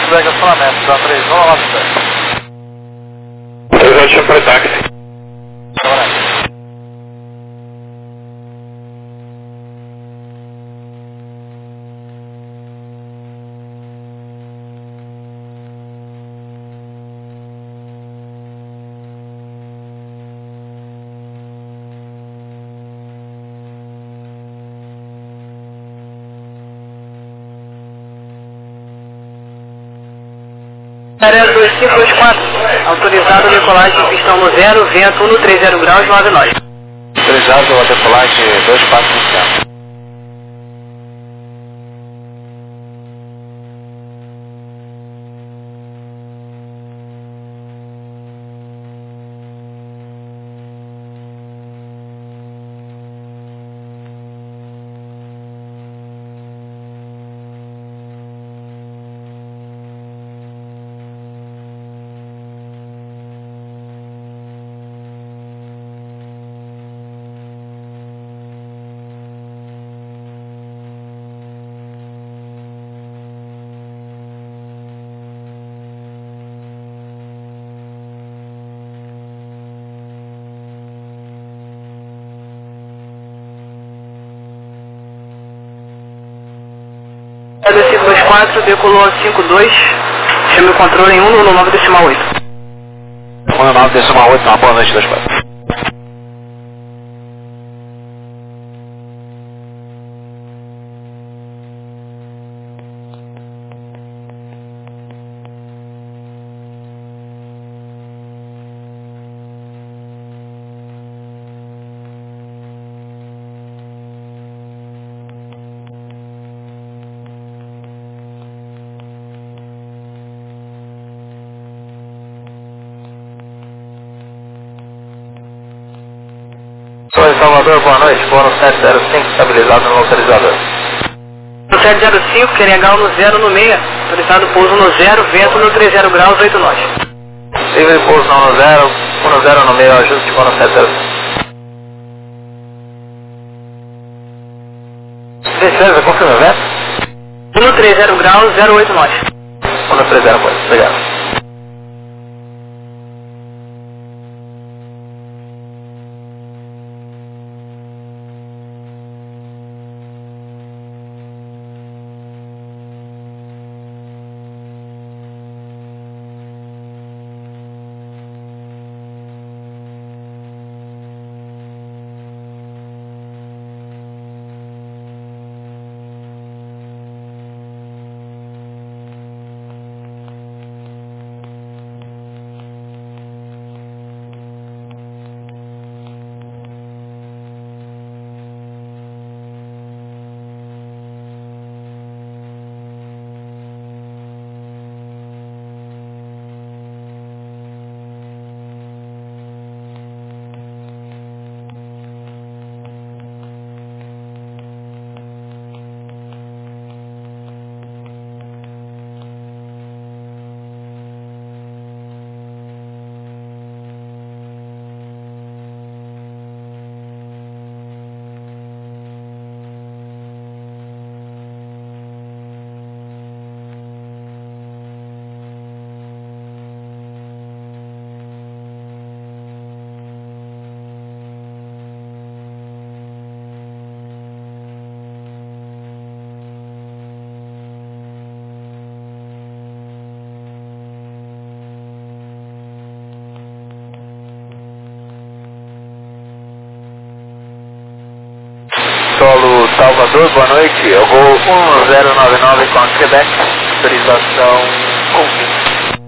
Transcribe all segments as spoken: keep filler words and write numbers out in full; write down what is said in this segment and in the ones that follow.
feedback acionamento, dá três um, nove sete. três oito, chama para táxi. Área dois cinco dois quatro, autorizado decolagem pistão no zero, vento um no três zero graus, nove nove. Autorizado decolagem dois quatro cinco. dois cinco dois quatro, decolou cinco dois, chame o controle em um no nove decimal oito. um no nove decimal oito, uma boa noite, dois quatro. Oi, Salvador, boa noite. Bônus sete zero cinco, estabilizado no localizador. sete zero cinco, quer H no zero no meia, autorizado pouso no zero, vento no três zero graus, oito nove. Livre pouso não no zero, um no zero no meio, ajuste bônus sete zero cinco. Certeza, confirma, vento? um no três zero graus, zero oito nove. um no três zero, obrigado. Solo Salvador, boa noite. Eu vou um zero nove nove com a Quebec, autorização com fim.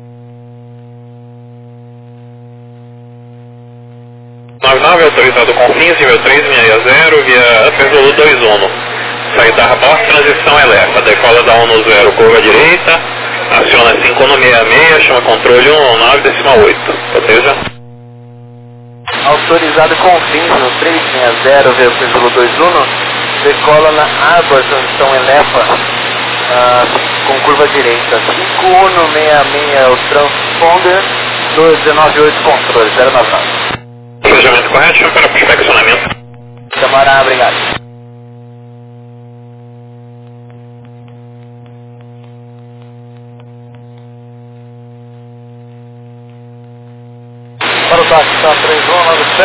nove nove, autorizado com fins, nível três seis zero, via Resolu dois um. Saída Raposa, transição eleva, decola da um no zero, curva à direita, aciona cinco no sessenta e seis, chama controle um nove decimal oito, proteja. Autorizado com fins no três seis zero, via Resolu dois um, decola na Arbor, transição eleva, ah, com curva à direita, cinco um no sessenta e seis, o transponder, dois um nove oito, controle, zero nove nove. Planejamento correto, chama para perfeccionamento. Camarada, obrigado.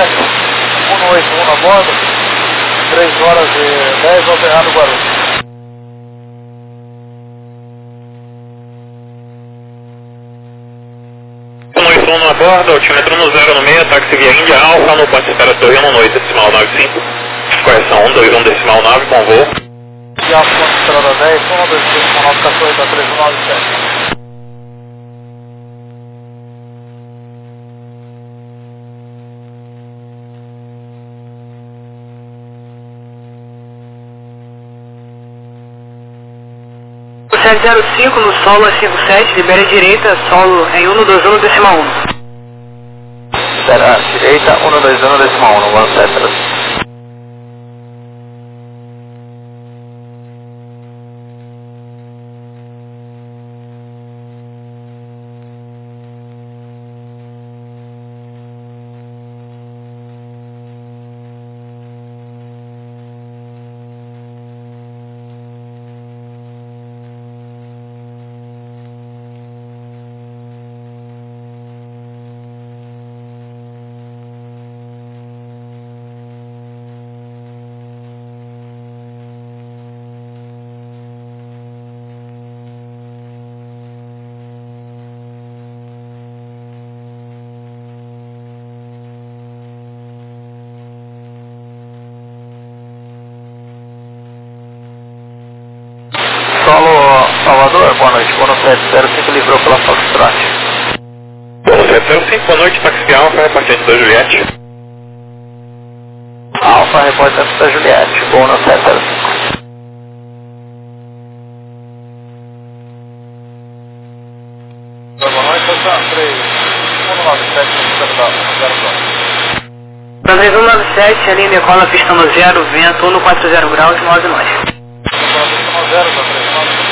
sete, um oito um a bordo, três horas e dez, operado Guarulhos. um oito um a bordo, altímetro no zero no meio, táxi via Índia Alfa, no ponto de espera Torre um oito decimal nove cinco, correção um dois um decimal nove, bom voo. E Alfa, ponto de espera dez, um dois decimal nove, catorze, três um nove sete. sete zero cinco no solo é cinco sete, libera a direita, solo em um dois um decimal um. Espera a direita, um dois um decimal um, one sete. Solo Salvador, boa noite, Bono sete zero cinco livrou pela Foxtrot. Bono sete zero cinco, boa noite, táxi via Alfa, repartiente da Juliette. Alfa, reportante da Juliette, Bono sete zero cinco. Boa noite, Santa três um nove sete, zero dois. Para três um nove sete, a linha decola pista no zero, vento um quatro zero graus, nove nós. zero, três nove.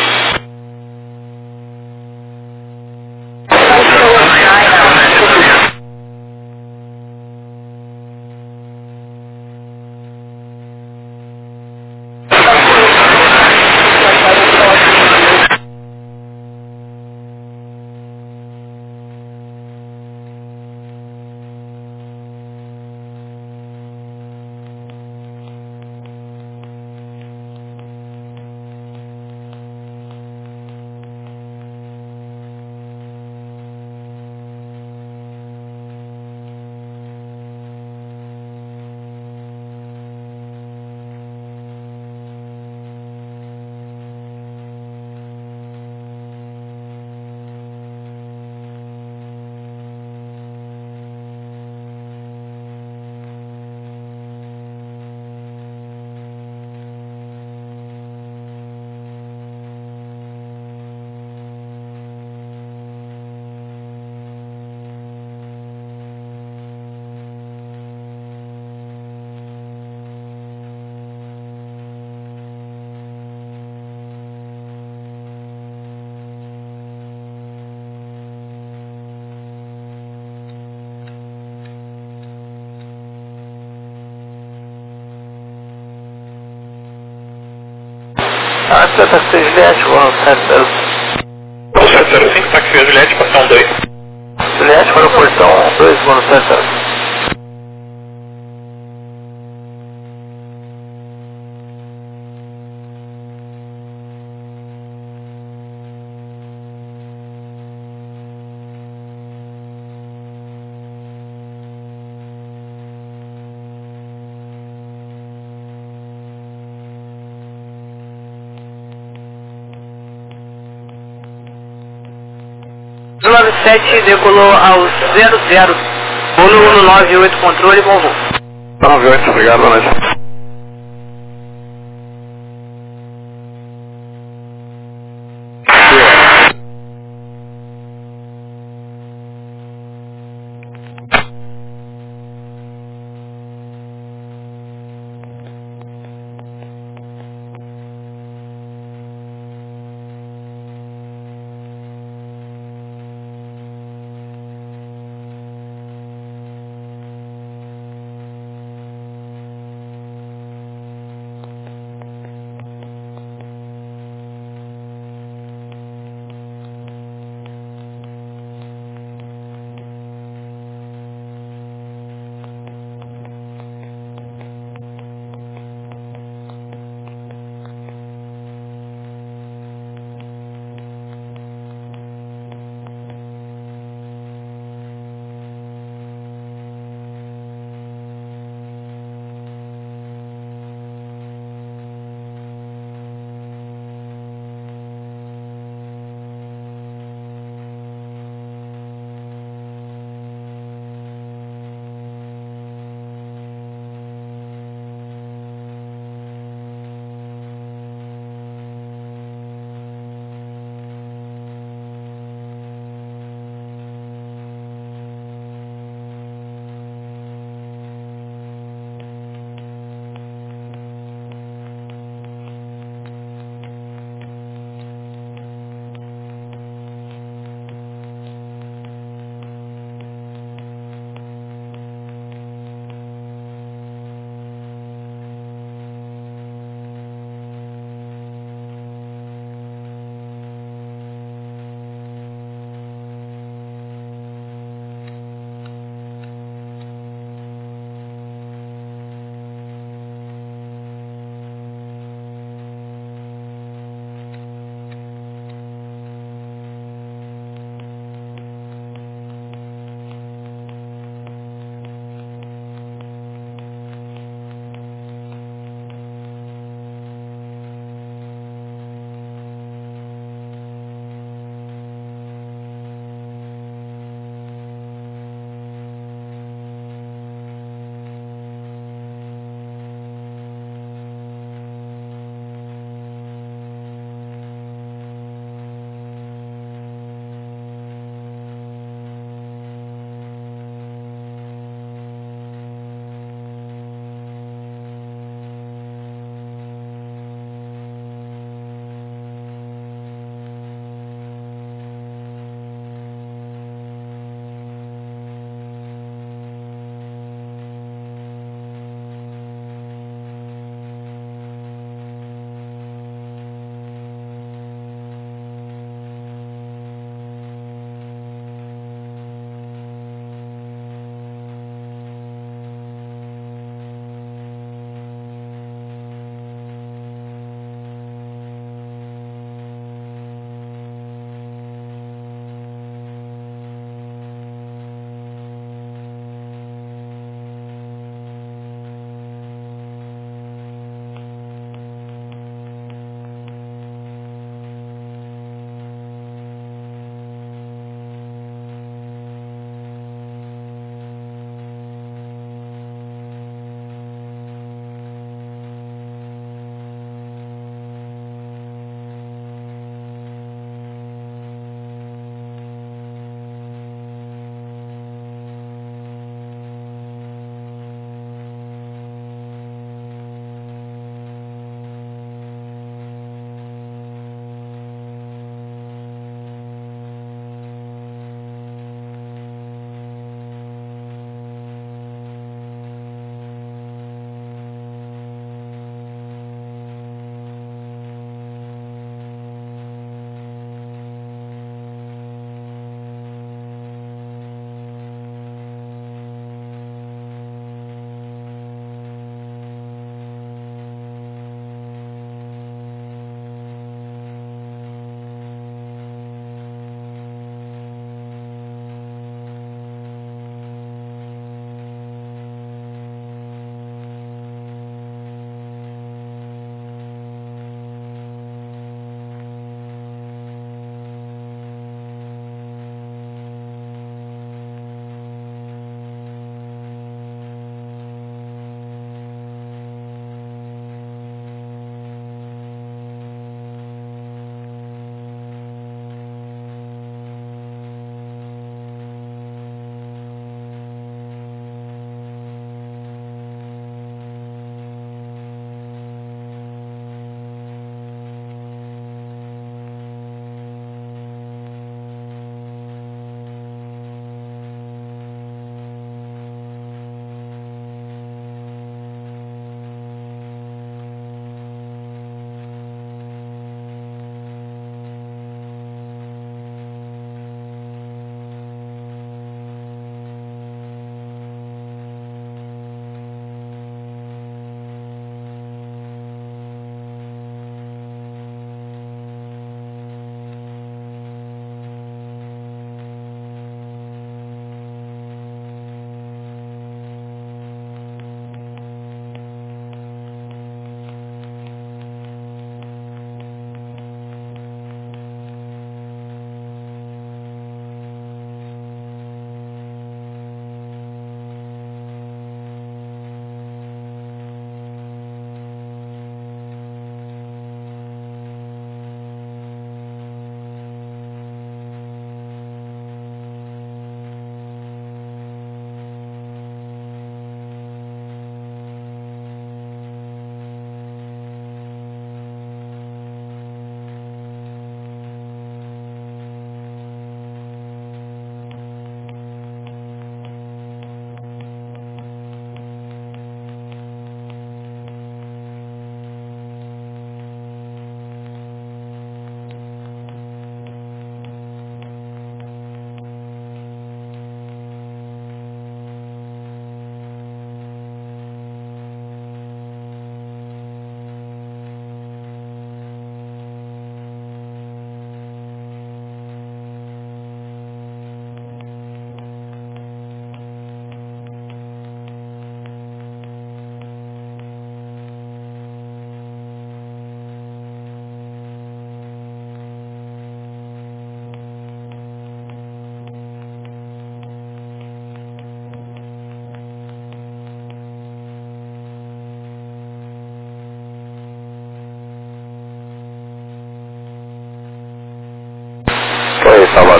Ah, você tá com Juliette, Bono sete zero cinco. Bono sete zero cinco, táxi via Juliette, portão dois. Juliette para o portão dois, Bono sete zero cinco. nove sete decolou ao zero zero, Bono um nove oito controle, bom voo. nove oito, obrigado, boa noite.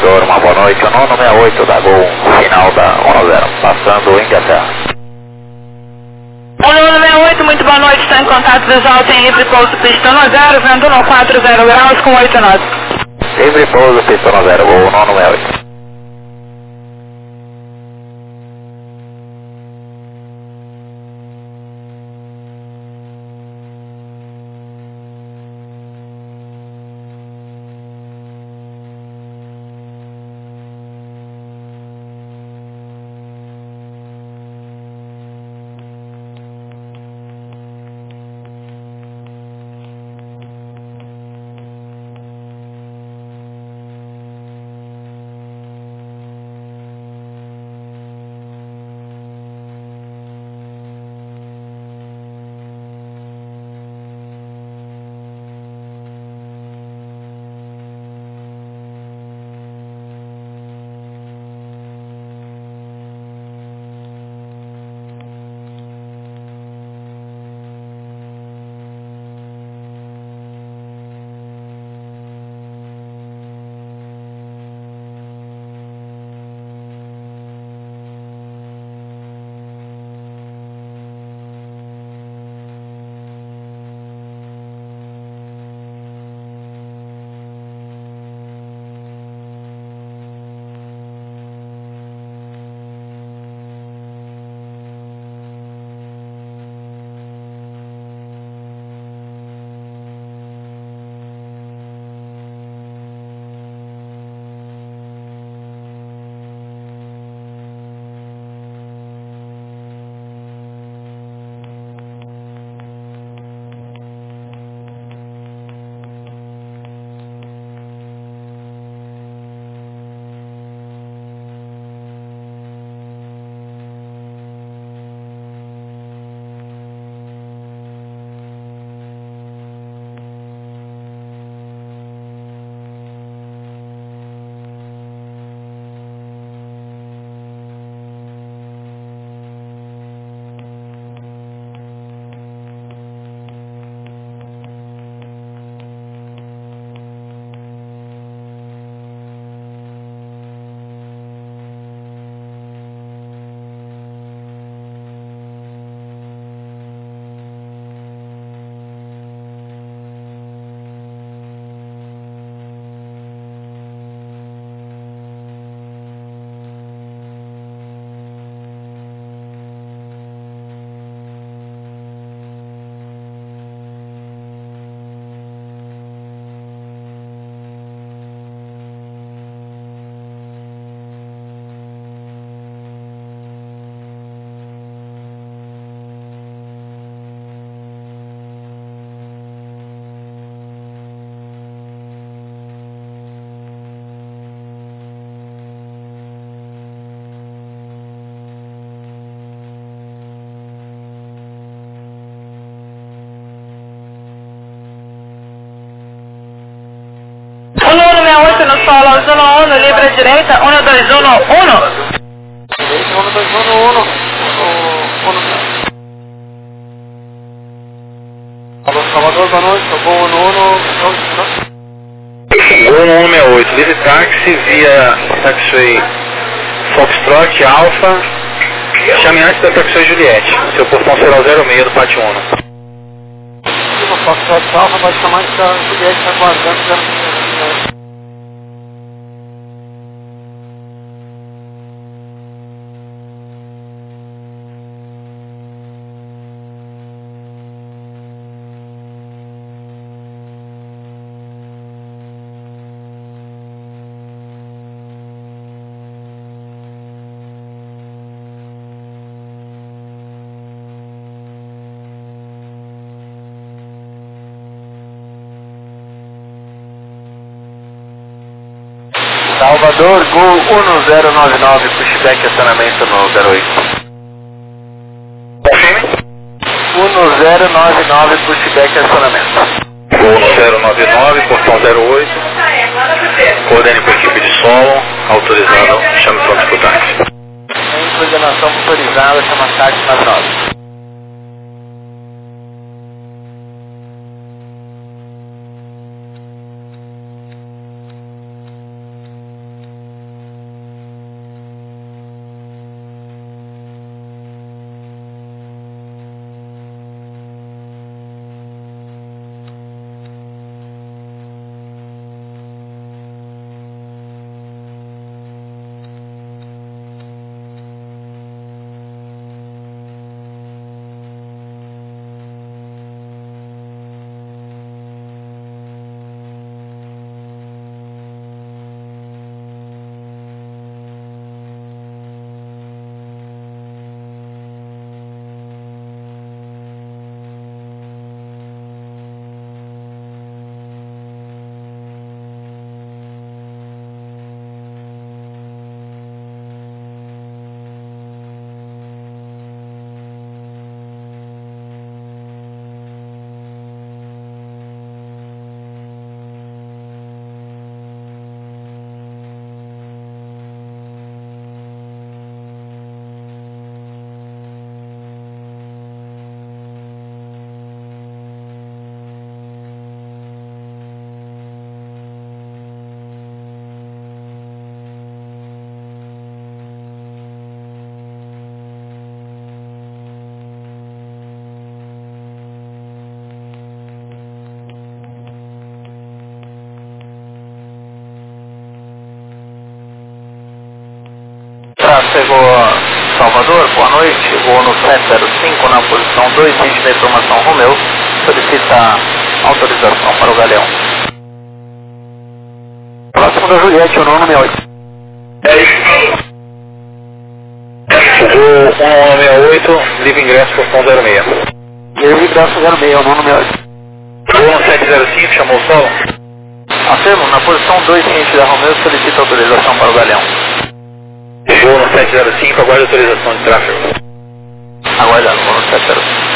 Salvador, uma boa noite. O nono sessenta e oito da Gol, final da um zero, passando em Inglaterra. O nono sessenta e oito, muito boa noite, está em contato visual, tem livre pouso, pista no zero, vendo no quatro zero graus com oito nove. Livre pouso, pista no zero, Gol, nono sessenta e oito. O nono sessenta e oito no solo, uno uno, livre à direita, um dois um um. um dois um um. Alô, Salvador, boa noite. Gol no uno. Gol no um sessenta e oito, livre táxi via taxi Foxtrot Alpha, chame antes da taxi Juliette. Seu portão será o zero seis do pátio um. O Foxtrot Alpha vai chamar antes da Juliette, está aguardando zero seis. Salvador, Gol um zero nove nove, pushback acionamento no zero oito. um zero nove nove, pushback acionamento. Gol no zero nove nove, portão zero oito, coordene com a equipe de solo, autorizado, chame pronto para o táxi. Em coordenação motorizada, chama táxi na nove. pegou Salvador, boa noite, vou no sete zero cinco na posição dois vinte da informação Romeu, solicita autorização para o Galeão. Próximo da Juliette, o nono sessenta e oito. O um sessenta e oito, livre ingresso por ponto zero seis. Livre ingresso zero seis, o nono sessenta e oito. O um sete zero cinco, chamou o solo? Afirmo, na posição dois vinte da Romeu, solicita autorização para o Galeão. Vou no sete zero cinco, aguarde autorização de tráfego. Aguardando, vou no sete zero cinco.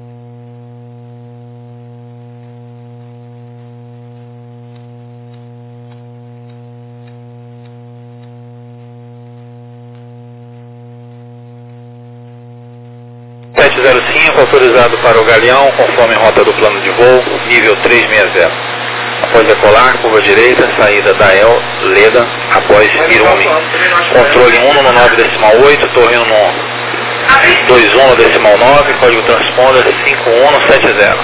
sete zero cinco, autorizado para o Galeão, conforme rota do plano de voo, nível trezentos e sessenta. Após decolar, curva direita, saída da El, Leda, após Irume. Controle um no nove decimal oito, torrino no dois um decimal nove, código transponder cinco um sete zero.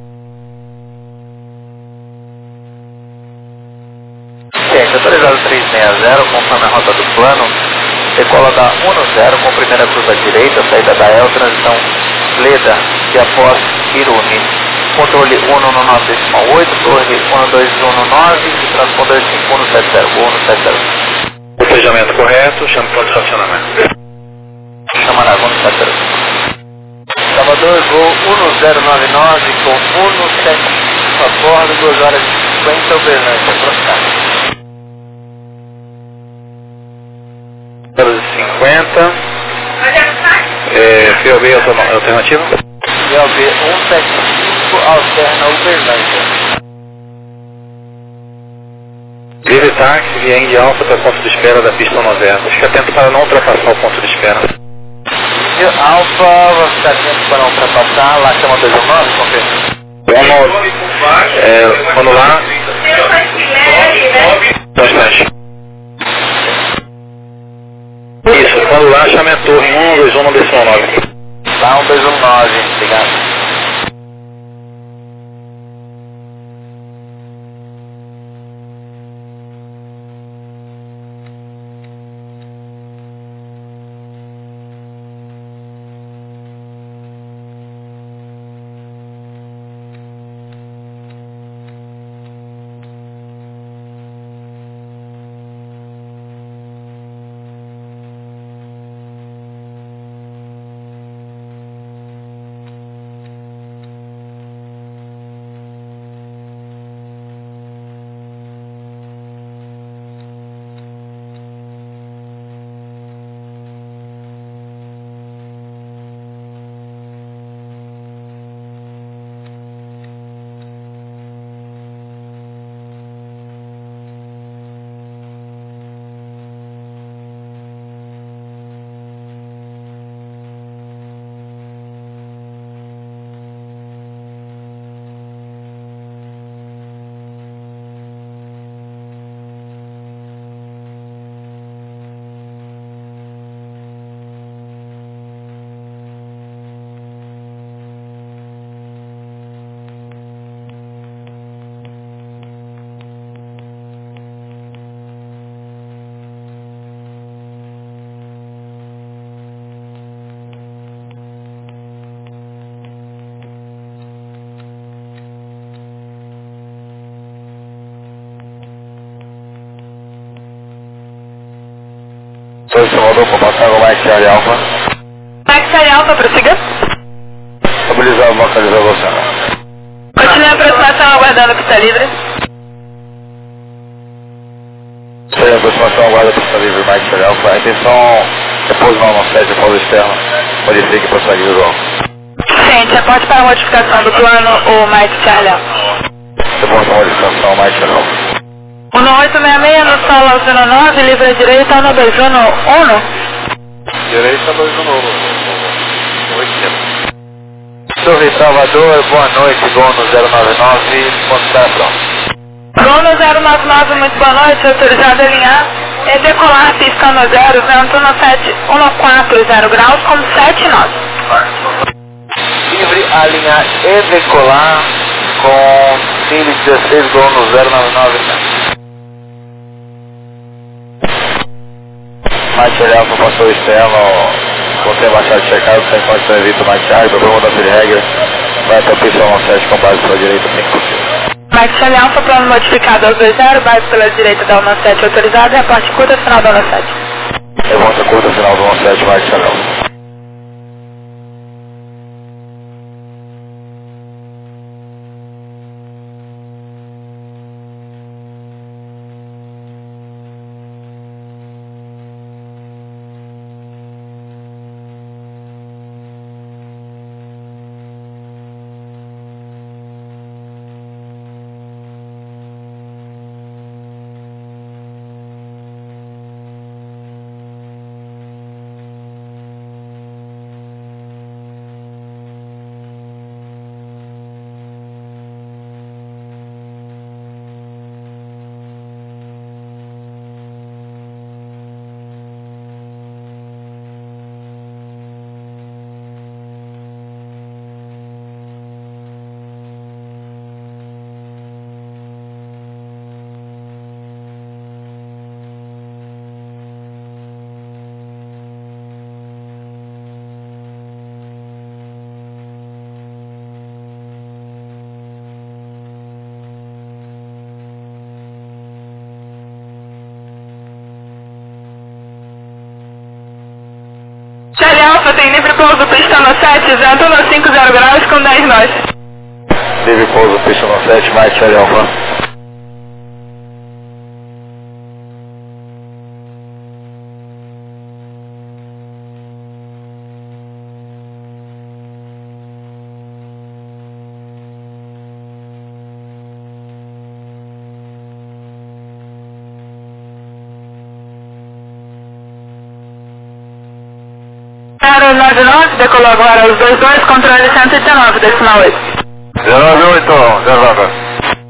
Cheque, autorizado trezentos e sessenta, conforme a rota do plano, decola da um zero com primeira curva direita, saída da El, transição Leda, e após Irume. Controle um no nove decimal oito, torre um dois um no nove e transponder cinco um sete zero, voo no sete zero. Botejamento correto, chame para o estacionamento. Chamará, voo no sete zero. Salvador, voo um zero nove nove com um sete cinco a bordo, duas horas e cinquenta, Uberlândia, proximidade. duas horas e cinquenta. É, P O B alternativa? P O B um sete cinco, alterna Uberlândia. Livre táxi, via Indy Alfa até o ponto de espera da pista noventa. Fique atento para não ultrapassar o ponto de espera. Indy Alfa, vou ficar atento para não ultrapassar, lá chama dois um nove, confirma. Vamos, é, quando lá... Bastante. Isso, quando lá, chame a torre um dois um decimal nove. Tá, um dois um nove, obrigado. Dois Salvador com passagem ao Mike Charlie Alpha. Mike Charlie Alpha, prossiga. Estabilizado, localizado você. Continue a aproximação aguardando a pista livre. Sem aproximação, aguarda a pista livre, Mike Charlie Alpha. A intenção é posicionar uma sede de pausa externa. Modifique para prosseguir visual. Gente, aponte para a modificação do plano o Mike Charlie Alpha. Depois da modificação, Mike Charlie Alpha. um oito seis seis no solo ao zero nove, livre à direita, um dois um no um. Direita dois um nove. Torre Salvador, boa noite, dono zero nove nove, mostrar pronto. Dono zero nove nove, muito boa noite, autorizado a alinhar e decolar pista no zero, vento no sete um quatro zero graus com sete nove. Livre alinhar e decolar com Cine dezesseis, dono zero nove nove. Mike Alfa passou o externo, contém baixado checado, sem condição evita o Mike Alfa, vamos mudar de regra, vai até a pista sete com base pela direita, cinco. Mike Alfa, plano modificado aos dois zero, base pela direita da sete autorizada, reporte curta, final da sete. Levanta curta, final do sete, Mike Alfa. Charlie Alfa tem livre pouso, pista no sete, vento no cinco zero graus com dez nós. Livre pouso, pista no sete, Mike Charlie Alfa. zero nove nove, decolou agora os dois dois, controle cento e dezenove, decimal oito. zero nove oito, zero nove.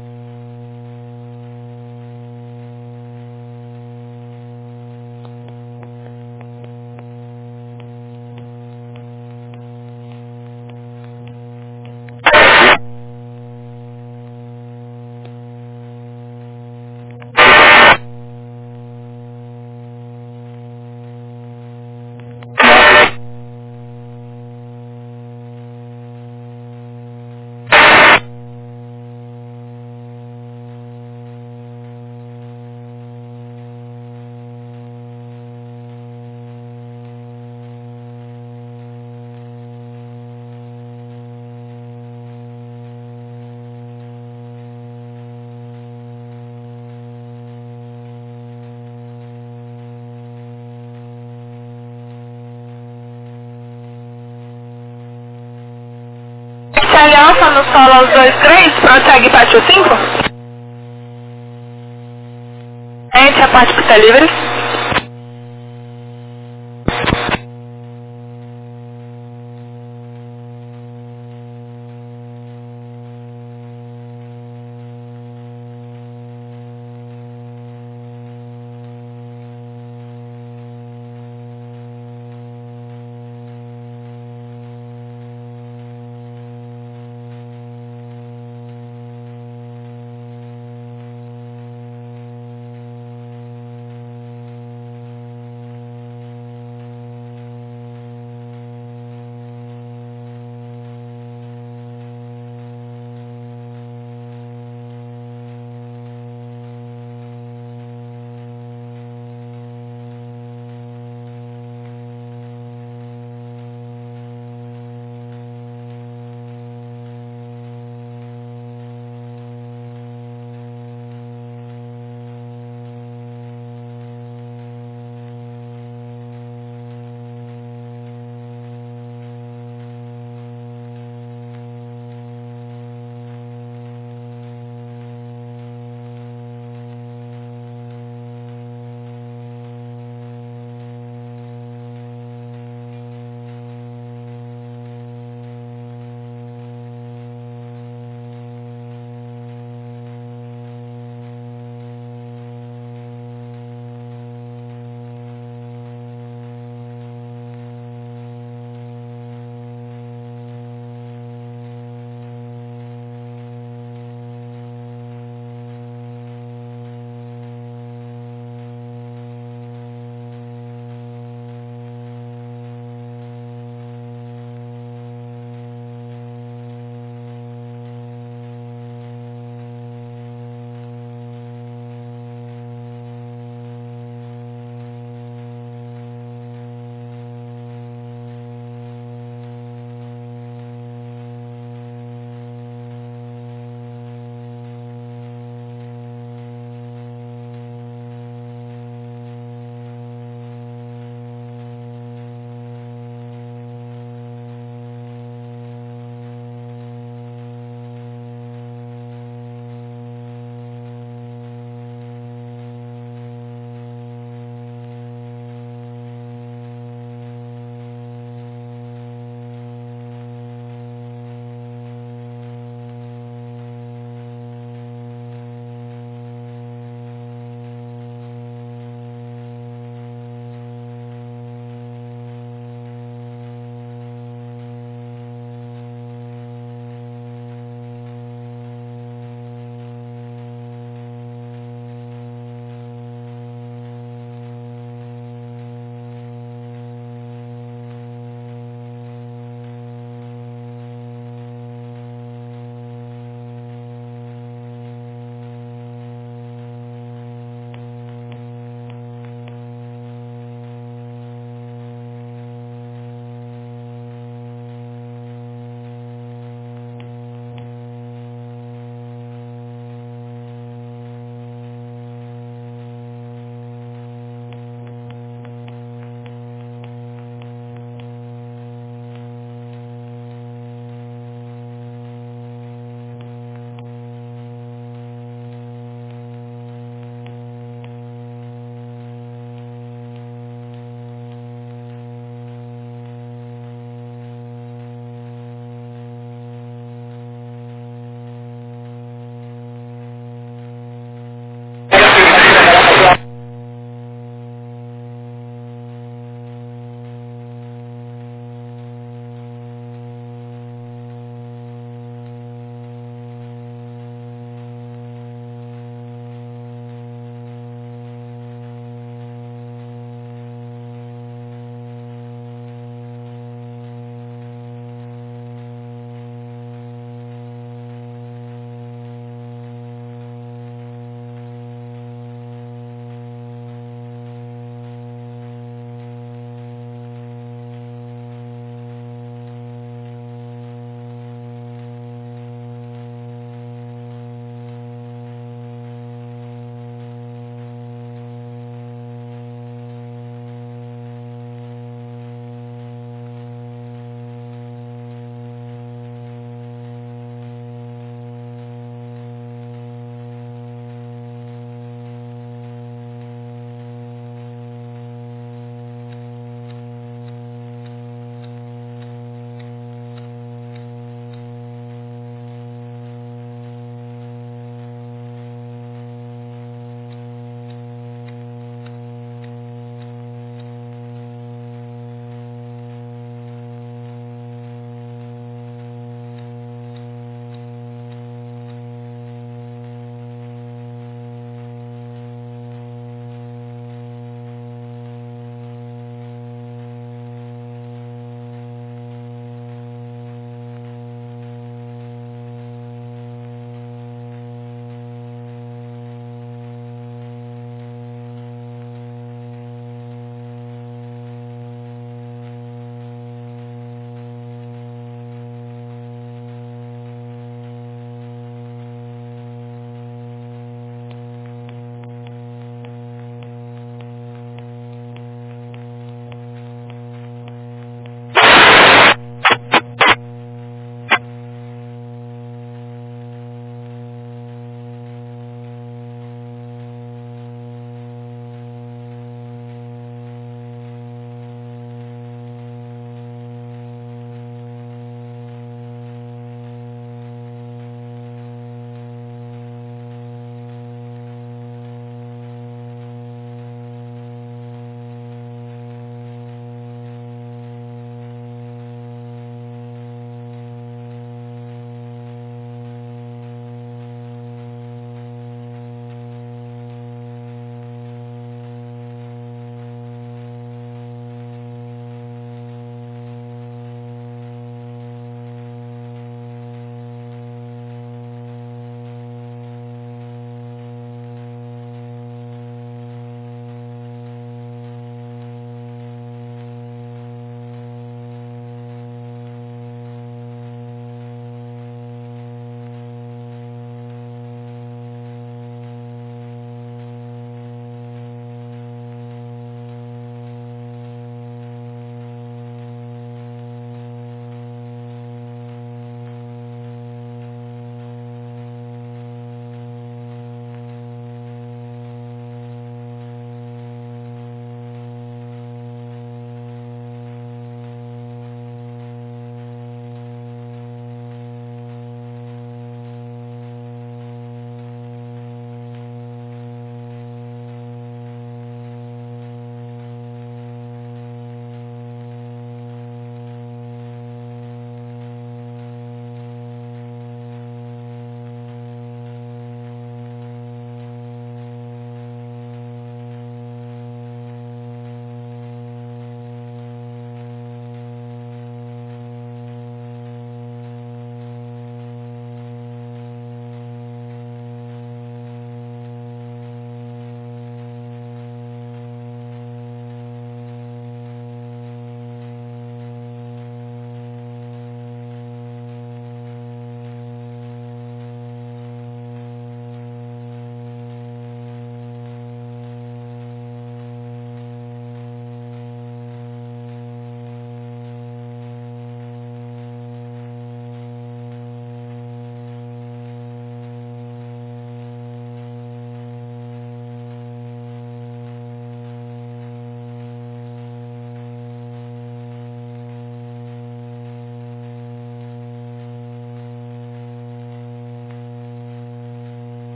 Charlie Alfa no solo aos dois três, prossegue pátio cinco. Entre a parte pista livre.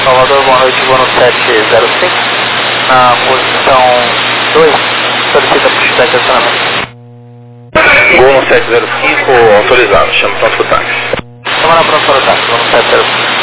Salvador, boa noite, voo no sete zero cinco, na posição dois, solicita puxback de acionamento. Gol no sete zero cinco, autorizado, chama pronto para o táxi. Chama na pronto para o táxi, voo no sete zero cinco.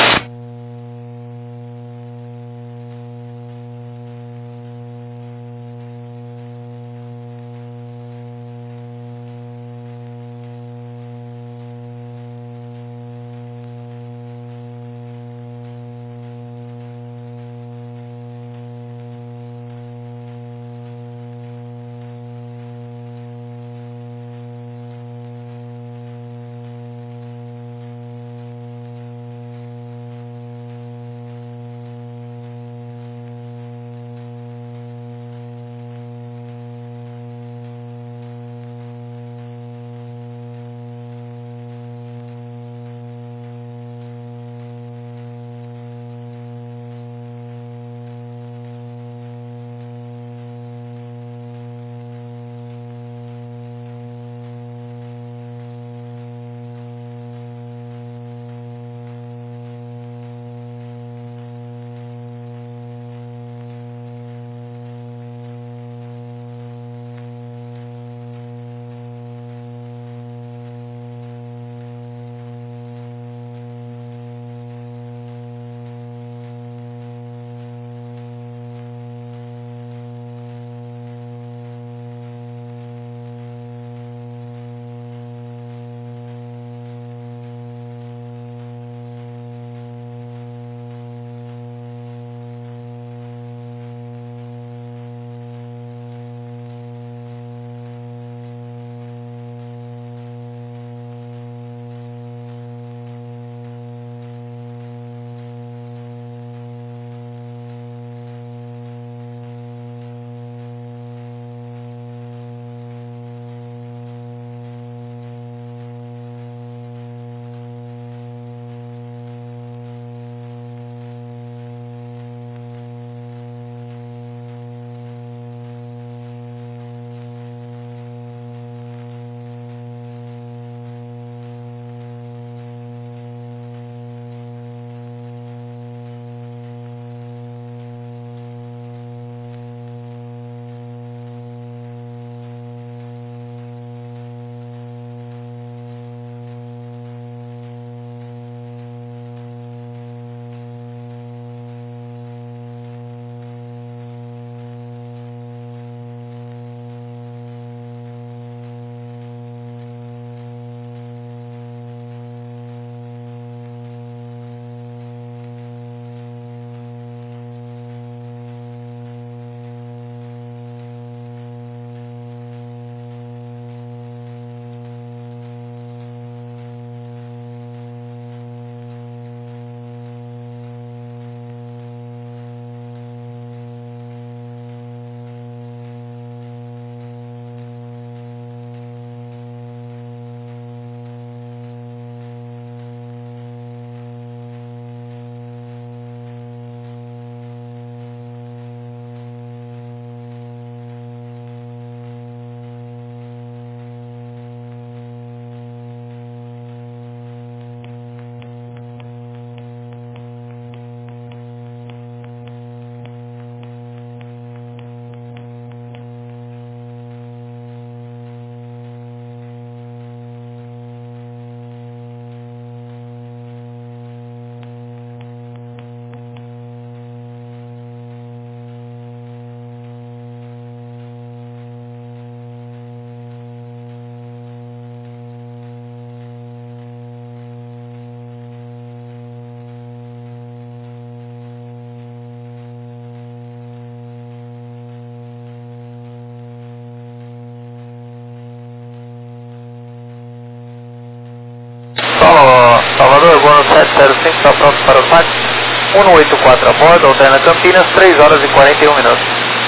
Salvador, voo no sete zero cinco, está pronto para o táxi. cento e oitenta e quatro a bordo, alterna Campinas, três horas e quarenta e um minutos.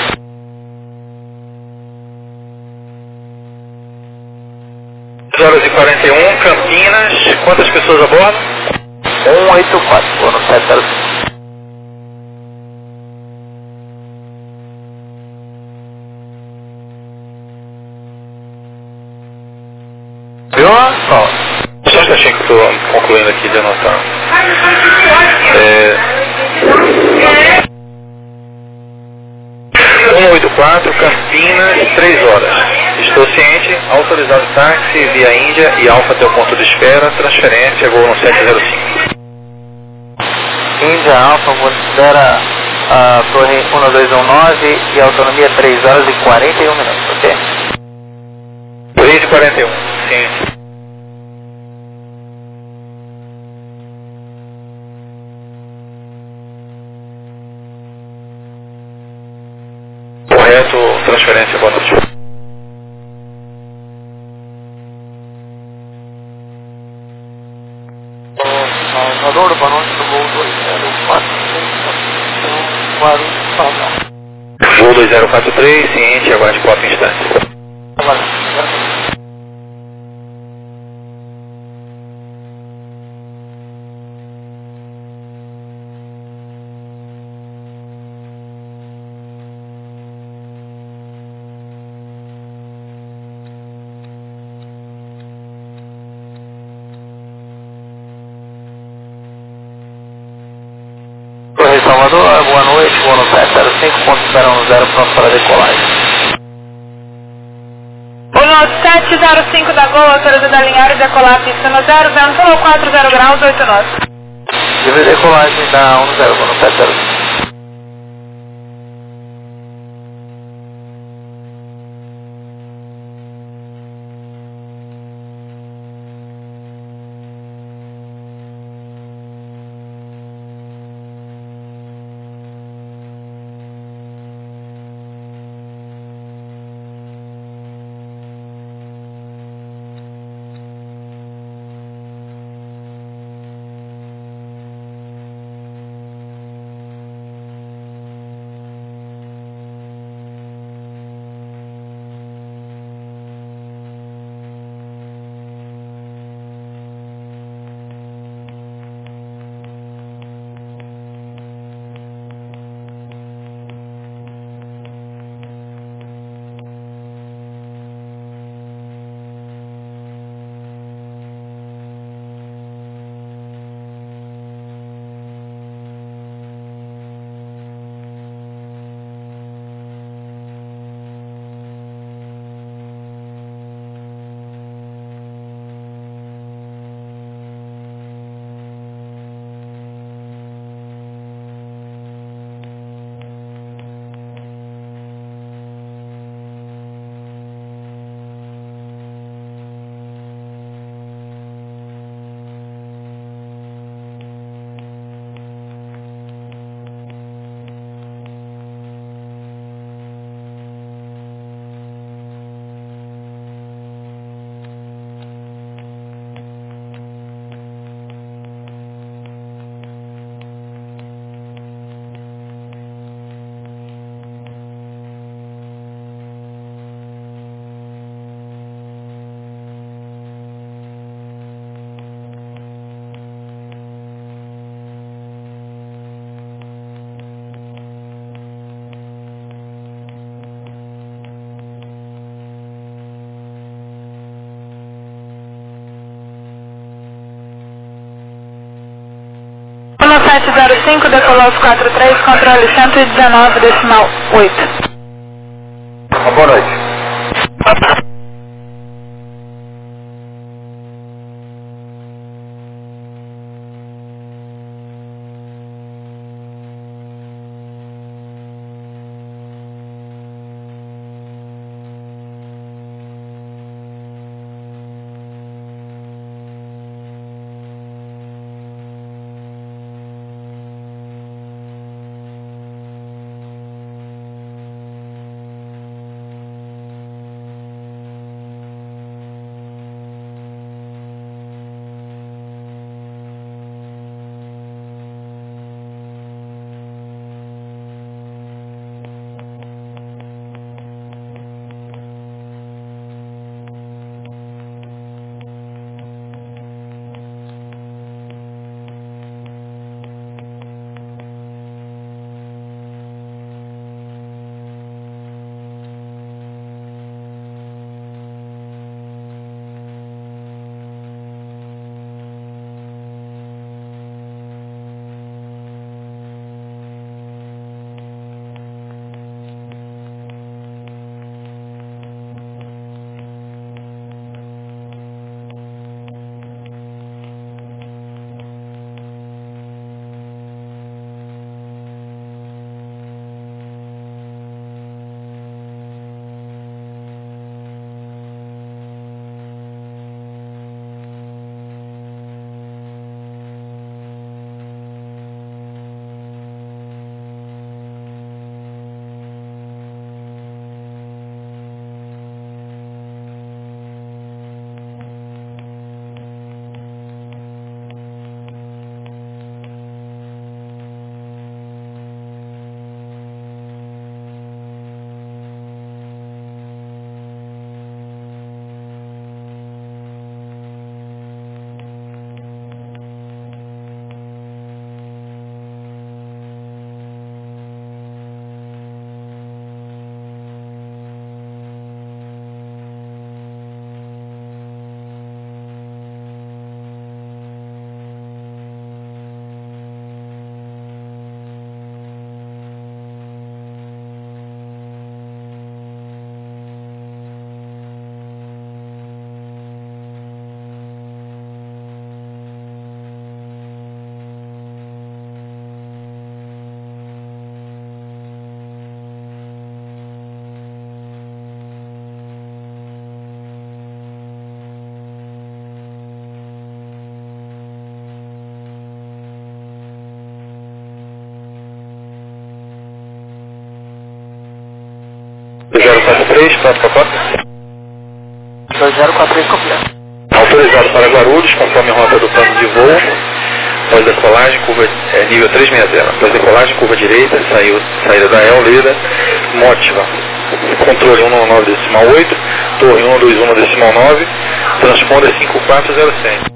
três horas e quarenta e um, Campinas, quantas pessoas a bordo? cento e oitenta e quatro, voo no sete zero cinco. Viu? Ó. Só um instantinho que eu estou concluindo aqui de anotar. É... quatro, Campinas, três horas. Estou ciente, autorizado táxi via Índia e Alfa até o ponto de espera, transferência, voo no sete zero cinco. Índia Alfa, considera a torre um dois um nove e autonomia três horas e quarenta e um minutos, ok? três e quarenta e um, ciente. Correto, transferência, boa noite. Salvador, boa noite, do voo dois zero quatro três, Guarulhos, Salvador. Voo dois zero quatro três, ciente, aguarde quatro instantes. Torre Salvador, boa noite, voo no sete zero cinco, ponto espera um zero, pronto para decolagem. O nosso sete zero cinco da Gol autorizado a alinhar e decolar a pista no zero, vento um quatro zero graus, oito nós. Livre decolagem da um zero, voo no sete zero cinco. sete zero cinco, decolou os quatro três, controle cento e dezenove, decimal oito. Boa noite. zero quatro três, quatro quatro. dois zero quatro três completo. Autorizado para Guarulhos, conforme a rota do plano de voo. Após decolagem, curva é, nível trezentos e sessenta. Após decolagem, curva direita, saiu, saída da El Lira, Mótiva. Controle cento e nove decimal oito, torre cento e vinte e um decimal nove, transponder cinco quatro zero cem.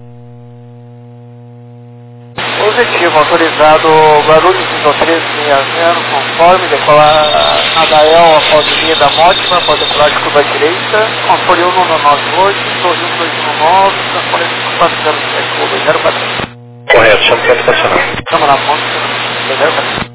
Positivo, autorizado Guarulhos nível três sessenta, conforme decolar a Dael após a linha da Mótima, após decolagem curva direita, controle cento e noventa e oito, torre cento e dois nove, transponder cinco quatro zero sete, dois zero quatro. Correto, chama o campo estacionado. Estamos na ponta, dois zero quatro.